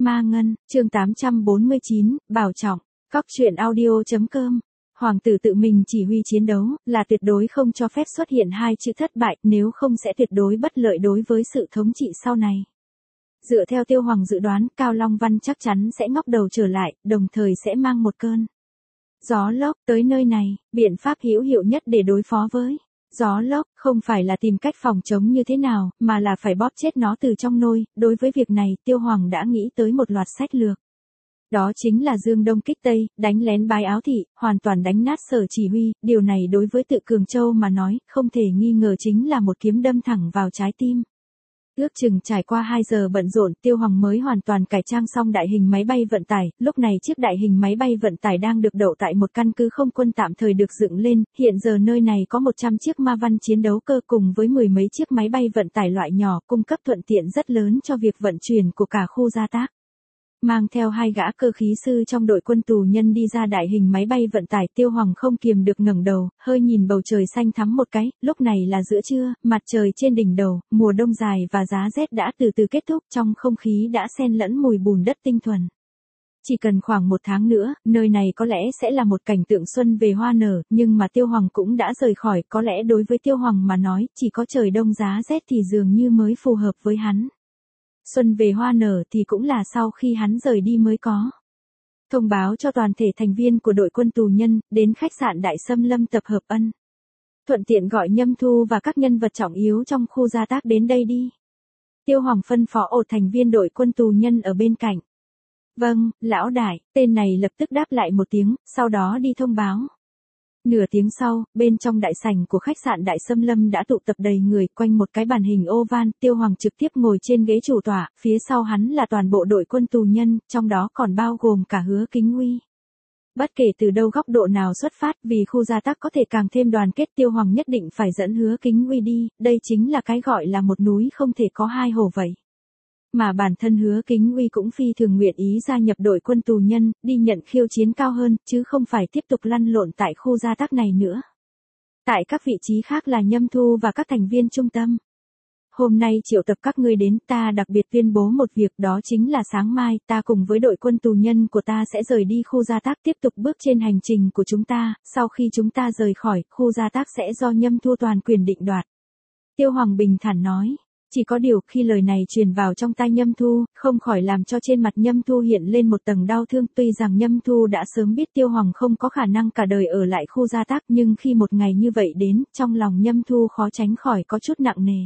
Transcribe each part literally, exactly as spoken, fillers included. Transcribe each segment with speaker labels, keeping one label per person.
Speaker 1: Ma Ngân, chương tám trăm bốn mươi chín, Bảo Trọng, Cóc truyện audio.com. Hoàng tử tự mình chỉ huy chiến đấu, là tuyệt đối không cho phép xuất hiện hai chữ thất bại, nếu không sẽ tuyệt đối bất lợi đối với sự thống trị sau này. Dựa theo Tiêu Hoàng dự đoán, Cao Long Văn chắc chắn sẽ ngóc đầu trở lại, đồng thời sẽ mang một cơn gió lốc tới nơi này. Biện pháp hữu hiệu nhất để đối phó với gió lốc, không phải là tìm cách phòng chống như thế nào, mà là phải bóp chết nó từ trong nôi. Đối với việc này, Tiêu Hoàng đã nghĩ tới một loạt sách lược. Đó chính là dương đông kích tây, đánh lén Bái Áo Thị, hoàn toàn đánh nát Sở Chỉ Huy. Điều này đối với Tự Cường Châu mà nói, không thể nghi ngờ chính là một kiếm đâm thẳng vào trái tim. Ước chừng trải qua hai giờ bận rộn, Tiêu Hoàng mới hoàn toàn cải trang xong đại hình máy bay vận tải. Lúc này chiếc đại hình máy bay vận tải đang được đậu tại một căn cứ không quân tạm thời được dựng lên. Hiện giờ nơi này có một trăm chiếc Ma Văn chiến đấu cơ cùng với mười mấy chiếc máy bay vận tải loại nhỏ, cung cấp thuận tiện rất lớn cho việc vận chuyển của cả khu gia tác. Mang theo hai gã cơ khí sư trong đội quân tù nhân đi ra đại hình máy bay vận tải, Tiêu Hoàng không kiềm được ngẩng đầu, hơi nhìn bầu trời xanh thắm một cái. Lúc này là giữa trưa, mặt trời trên đỉnh đầu, mùa đông dài và giá rét đã từ từ kết thúc, trong không khí đã xen lẫn mùi bùn đất tinh thuần. Chỉ cần khoảng một tháng nữa, nơi này có lẽ sẽ là một cảnh tượng xuân về hoa nở, nhưng mà Tiêu Hoàng cũng đã rời khỏi. Có lẽ đối với Tiêu Hoàng mà nói, chỉ có trời đông giá rét thì dường như mới phù hợp với hắn. Xuân về hoa nở thì cũng là sau khi hắn rời đi mới có. Thông báo cho toàn thể thành viên của đội quân tù nhân, đến khách sạn Đại Sâm Lâm tập hợp ân. Thuận tiện gọi Nhâm Thu và các nhân vật trọng yếu trong khu gia tác đến đây đi. Tiêu Hoàng phân phó ổ thành viên đội quân tù nhân ở bên cạnh. Vâng, lão đại, tên này lập tức đáp lại một tiếng, sau đó đi thông báo. Nửa tiếng sau, bên trong đại sảnh của khách sạn Đại Sâm Lâm đã tụ tập đầy người, quanh một cái bàn hình oval. Tiêu Hoàng trực tiếp ngồi trên ghế chủ tọa, phía sau hắn là toàn bộ đội quân tù nhân, trong đó còn bao gồm cả Hứa Kính Uy. Bất kể từ đâu góc độ nào xuất phát, vì khu gia tác có thể càng thêm đoàn kết, Tiêu Hoàng nhất định phải dẫn Hứa Kính Uy đi. Đây chính là cái gọi là một núi không thể có hai hổ vậy. Mà bản thân Hứa Kính Uy cũng phi thường nguyện ý gia nhập đội quân tù nhân, đi nhận khiêu chiến cao hơn, chứ không phải tiếp tục lăn lộn tại khu gia tác này nữa. Tại các vị trí khác là Nhâm Thu và các thành viên trung tâm. Hôm nay triệu tập các ngươi đến, ta đặc biệt tuyên bố một việc, đó chính là sáng mai, ta cùng với đội quân tù nhân của ta sẽ rời đi khu gia tác, tiếp tục bước trên hành trình của chúng ta. Sau khi chúng ta rời khỏi, khu gia tác sẽ do Nhâm Thu toàn quyền định đoạt. Tiêu Hoàng bình thản nói. Chỉ có điều khi lời này truyền vào trong tai Nhâm Thu, không khỏi làm cho trên mặt Nhâm Thu hiện lên một tầng đau thương. Tuy rằng Nhâm Thu đã sớm biết Tiêu Hoàng không có khả năng cả đời ở lại khu gia tác, nhưng khi một ngày như vậy đến, trong lòng Nhâm Thu khó tránh khỏi có chút nặng nề.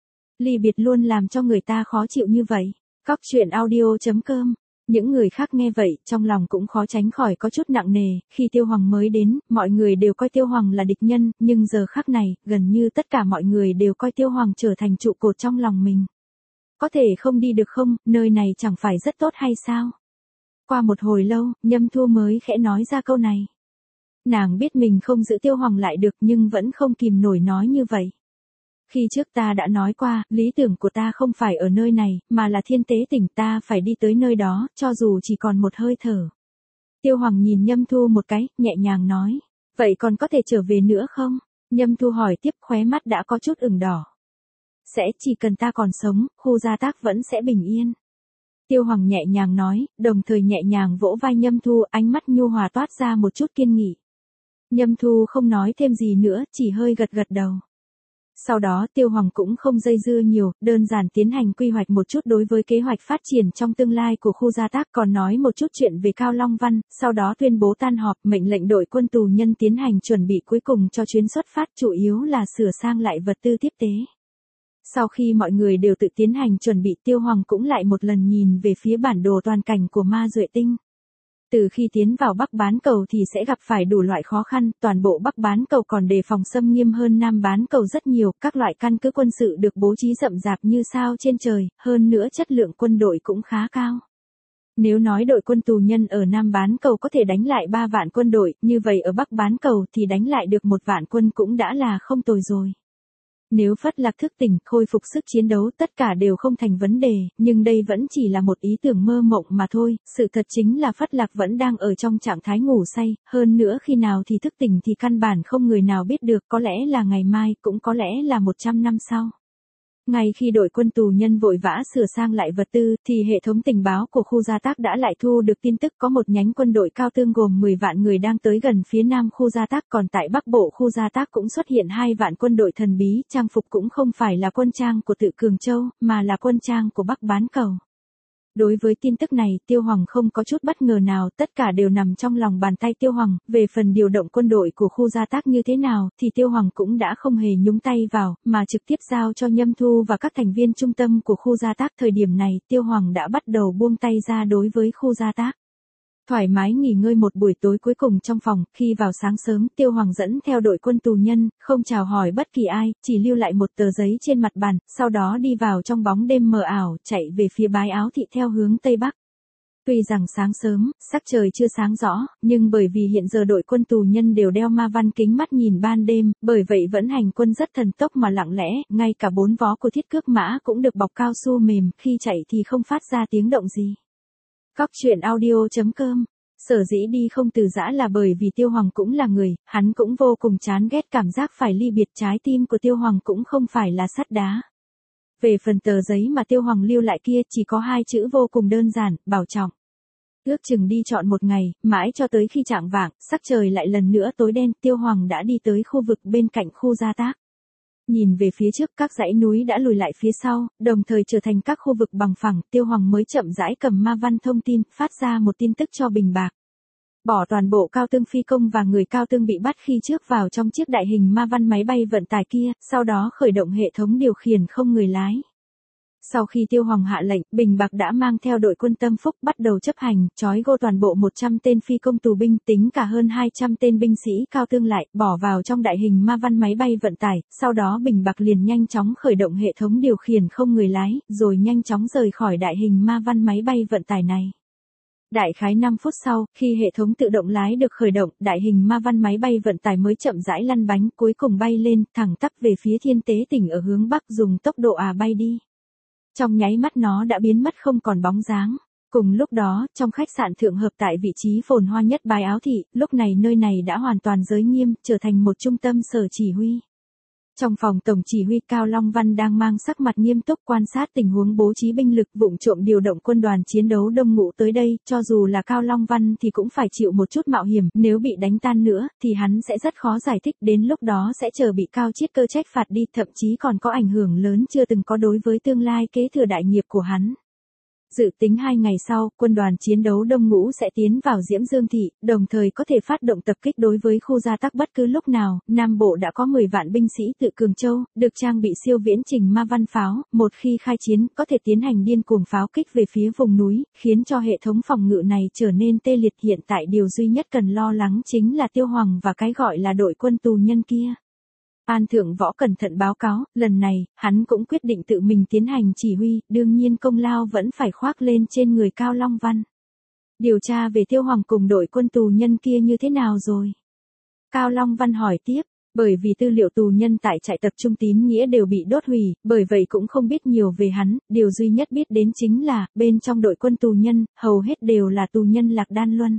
Speaker 1: Ly biệt luôn làm cho người ta khó chịu như vậy. Cóc truyện audio.com. Những người khác nghe vậy, trong lòng cũng khó tránh khỏi có chút nặng nề. Khi Tiêu Hoàng mới đến, mọi người đều coi Tiêu Hoàng là địch nhân, nhưng giờ khắc này, gần như tất cả mọi người đều coi Tiêu Hoàng trở thành trụ cột trong lòng mình. Có thể không đi được không, nơi này chẳng phải rất tốt hay sao? Qua một hồi lâu, Nhâm Thu mới khẽ nói ra câu này. Nàng biết mình không giữ Tiêu Hoàng lại được, nhưng vẫn không kìm nổi nói như vậy. Khi trước ta đã nói qua, lý tưởng của ta không phải ở nơi này, mà là Thiên Tế Tỉnh, ta phải đi tới nơi đó, cho dù chỉ còn một hơi thở. Tiêu Hoàng nhìn Nhâm Thu một cái, nhẹ nhàng nói. Vậy còn có thể trở về nữa không? Nhâm Thu hỏi tiếp, khóe mắt đã có chút ửng đỏ. Sẽ, chỉ cần ta còn sống, khu gia tác vẫn sẽ bình yên. Tiêu Hoàng nhẹ nhàng nói, đồng thời nhẹ nhàng vỗ vai Nhâm Thu, ánh mắt nhu hòa toát ra một chút kiên nghị. Nhâm Thu không nói thêm gì nữa, chỉ hơi gật gật đầu. Sau đó Tiêu Hoàng cũng không dây dưa nhiều, đơn giản tiến hành quy hoạch một chút đối với kế hoạch phát triển trong tương lai của khu gia tác, còn nói một chút chuyện về Cao Long Văn, sau đó tuyên bố tan họp, mệnh lệnh đội quân tù nhân tiến hành chuẩn bị cuối cùng cho chuyến xuất phát, chủ yếu là sửa sang lại vật tư tiếp tế. Sau khi mọi người đều tự tiến hành chuẩn bị, Tiêu Hoàng cũng lại một lần nhìn về phía bản đồ toàn cảnh của Ma Duệ Tinh. Từ khi tiến vào Bắc Bán Cầu thì sẽ gặp phải đủ loại khó khăn, toàn bộ Bắc Bán Cầu còn đề phòng xâm nghiêm hơn Nam Bán Cầu rất nhiều, các loại căn cứ quân sự được bố trí rậm rạp như sao trên trời, hơn nữa chất lượng quân đội cũng khá cao. Nếu nói đội quân tù nhân ở Nam Bán Cầu có thể đánh lại ba vạn quân đội, như vậy ở Bắc Bán Cầu thì đánh lại được một vạn quân cũng đã là không tồi rồi. Nếu Phất Lạc thức tỉnh, khôi phục sức chiến đấu, tất cả đều không thành vấn đề, nhưng đây vẫn chỉ là một ý tưởng mơ mộng mà thôi. Sự thật chính là Phất Lạc vẫn đang ở trong trạng thái ngủ say, hơn nữa khi nào thì thức tỉnh thì căn bản không người nào biết được, có lẽ là ngày mai, cũng có lẽ là một trăm năm sau. Ngay khi đội quân tù nhân vội vã sửa sang lại vật tư, thì hệ thống tình báo của khu Gia Tác đã lại thu được tin tức có một nhánh quân đội cao tương gồm mười vạn người đang tới gần phía nam khu Gia Tác, còn tại bắc bộ khu Gia Tác cũng xuất hiện hai vạn quân đội thần bí, trang phục cũng không phải là quân trang của Tự Cường Châu, mà là quân trang của Bắc Bán Cầu. Đối với tin tức này, Tiêu Hoàng không có chút bất ngờ nào, tất cả đều nằm trong lòng bàn tay Tiêu Hoàng, về phần điều động quân đội của khu Gia Tác như thế nào, thì Tiêu Hoàng cũng đã không hề nhúng tay vào, mà trực tiếp giao cho Nhâm Thu và các thành viên trung tâm của khu Gia Tác. Thời điểm này, Tiêu Hoàng đã bắt đầu buông tay ra đối với khu Gia Tác. Thoải mái nghỉ ngơi một buổi tối cuối cùng trong phòng, khi vào sáng sớm, Tiêu Hoàng dẫn theo đội quân tù nhân, không chào hỏi bất kỳ ai, chỉ lưu lại một tờ giấy trên mặt bàn, sau đó đi vào trong bóng đêm mờ ảo, chạy về phía Bái Áo Thị theo hướng Tây Bắc. Tuy rằng sáng sớm, sắc trời chưa sáng rõ, nhưng bởi vì hiện giờ đội quân tù nhân đều đeo ma văn kính mắt nhìn ban đêm, bởi vậy vẫn hành quân rất thần tốc mà lặng lẽ, ngay cả bốn vó của thiết cước mã cũng được bọc cao su mềm, khi chạy thì không phát ra tiếng động gì. Cóc truyện audio chấm com. Sở dĩ đi không từ giã là bởi vì Tiêu Hoàng cũng là người, hắn cũng vô cùng chán ghét cảm giác phải ly biệt, trái tim của Tiêu Hoàng cũng không phải là sắt đá. Về phần tờ giấy mà Tiêu Hoàng lưu lại kia chỉ có hai chữ vô cùng đơn giản, bảo trọng. Ước chừng đi trọn một ngày, mãi cho tới khi chạng vạng, sắc trời lại lần nữa tối đen, Tiêu Hoàng đã đi tới khu vực bên cạnh khu Gia Tác. Nhìn về phía trước, các dãy núi đã lùi lại phía sau, đồng thời trở thành các khu vực bằng phẳng, Tiêu Hoàng mới chậm rãi cầm ma văn thông tin, phát ra một tin tức cho Bình Bạc. Bỏ toàn bộ cao tương phi công và người cao tương bị bắt khi trước vào trong chiếc đại hình ma văn máy bay vận tải kia, sau đó khởi động hệ thống điều khiển không người lái. Sau khi Tiêu Hoàng hạ lệnh, Bình Bạc đã mang theo đội quân Tâm Phúc bắt đầu chấp hành, trói gô toàn bộ một trăm tên phi công tù binh, tính cả hơn hai trăm tên binh sĩ cao tương lại, bỏ vào trong đại hình ma văn máy bay vận tải, sau đó Bình Bạc liền nhanh chóng khởi động hệ thống điều khiển không người lái, rồi nhanh chóng rời khỏi đại hình ma văn máy bay vận tải này. Đại khái năm phút sau, khi hệ thống tự động lái được khởi động, đại hình ma văn máy bay vận tải mới chậm rãi lăn bánh, cuối cùng bay lên, thẳng tắp về phía Thiên Tế Tỉnh ở hướng Bắc, dùng tốc độ à bay đi. Trong nháy mắt nó đã biến mất không còn bóng dáng. Cùng lúc đó, trong khách sạn Thượng Hợp tại vị trí phồn hoa nhất Bái Áo Thị, lúc này nơi này đã hoàn toàn giới nghiêm, trở thành một trung tâm sở chỉ huy. Trong phòng tổng chỉ huy, Cao Long Văn đang mang sắc mặt nghiêm túc quan sát tình huống bố trí binh lực, vụng trộm điều động quân đoàn chiến đấu Đông Ngũ tới đây, cho dù là Cao Long Văn thì cũng phải chịu một chút mạo hiểm, nếu bị đánh tan nữa, thì hắn sẽ rất khó giải thích, đến lúc đó sẽ chờ bị Cao Chiết Cơ trách phạt đi, thậm chí còn có ảnh hưởng lớn chưa từng có đối với tương lai kế thừa đại nghiệp của hắn. Dự tính hai ngày sau, quân đoàn chiến đấu Đông Ngũ sẽ tiến vào Diễm Dương Thị, đồng thời có thể phát động tập kích đối với khu Gia Tác bất cứ lúc nào. Nam Bộ đã có mười vạn binh sĩ Tự Cường Châu, được trang bị siêu viễn trình ma văn pháo, một khi khai chiến, có thể tiến hành điên cuồng pháo kích về phía vùng núi, khiến cho hệ thống phòng ngự này trở nên tê liệt. Hiện tại điều duy nhất cần lo lắng chính là Tiêu Hoàng và cái gọi là đội quân tù nhân kia. An Thượng Võ cẩn thận báo cáo, lần này, hắn cũng quyết định tự mình tiến hành chỉ huy, đương nhiên công lao vẫn phải khoác lên trên người Cao Long Văn. Điều tra về Tiêu Hoàng cùng đội quân tù nhân kia như thế nào rồi? Cao Long Văn hỏi tiếp, bởi vì tư liệu tù nhân tại trại tập trung Tín Nghĩa đều bị đốt hủy, bởi vậy cũng không biết nhiều về hắn, điều duy nhất biết đến chính là, bên trong đội quân tù nhân, hầu hết đều là tù nhân Lạc Đan Luân.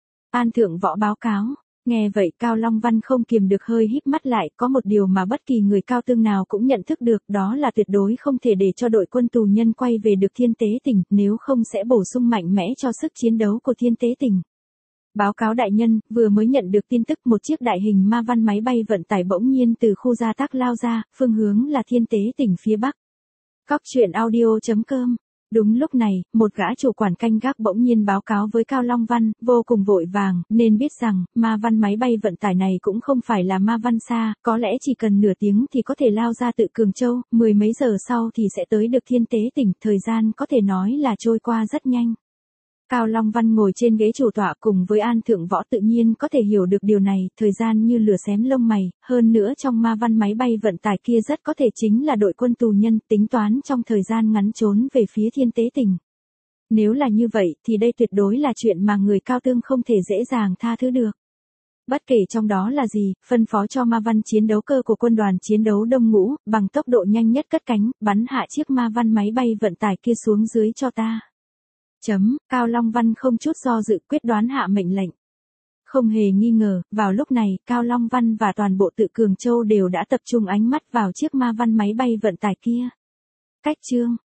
Speaker 1: An Thượng Võ báo cáo. Nghe vậy Cao Long Văn không kiềm được hơi híp mắt lại, có một điều mà bất kỳ người cao tương nào cũng nhận thức được, đó là tuyệt đối không thể để cho đội quân tù nhân quay về được Thiên Tế Tỉnh, nếu không sẽ bổ sung mạnh mẽ cho sức chiến đấu của Thiên Tế Tỉnh. Báo cáo đại nhân, vừa mới nhận được tin tức một chiếc đại hình ma văn máy bay vận tải bỗng nhiên từ khu Gia Tác lao ra, phương hướng là Thiên Tế Tỉnh phía Bắc. Cóc truyện audio chấm com. Đúng lúc này, một gã chủ quản canh gác bỗng nhiên báo cáo với Cao Long Văn, vô cùng vội vàng, nên biết rằng, ma văn máy bay vận tải này cũng không phải là ma văn xa, có lẽ chỉ cần nửa tiếng thì có thể lao ra Tự Cường Châu, mười mấy giờ sau thì sẽ tới được Thiên Tế Tỉnh, thời gian có thể nói là trôi qua rất nhanh. Cao Long Văn ngồi trên ghế chủ tọa cùng với An Thượng Võ tự nhiên có thể hiểu được điều này, thời gian như lửa xém lông mày, hơn nữa trong ma văn máy bay vận tải kia rất có thể chính là đội quân tù nhân, tính toán trong thời gian ngắn trốn về phía Thiên Tế Tỉnh. Nếu là như vậy thì đây tuyệt đối là chuyện mà người cao tương không thể dễ dàng tha thứ được. Bất kể trong đó là gì, phân phó cho ma văn chiến đấu cơ của quân đoàn chiến đấu Đông Ngũ, bằng tốc độ nhanh nhất cất cánh, bắn hạ chiếc ma văn máy bay vận tải kia xuống dưới cho ta. Chấm, Cao Long Văn không chút do dự quyết đoán hạ mệnh lệnh. Không hề nghi ngờ, vào lúc này, Cao Long Văn và toàn bộ Tự Cường Châu đều đã tập trung ánh mắt vào chiếc ma văn máy bay vận tải kia. Cách chương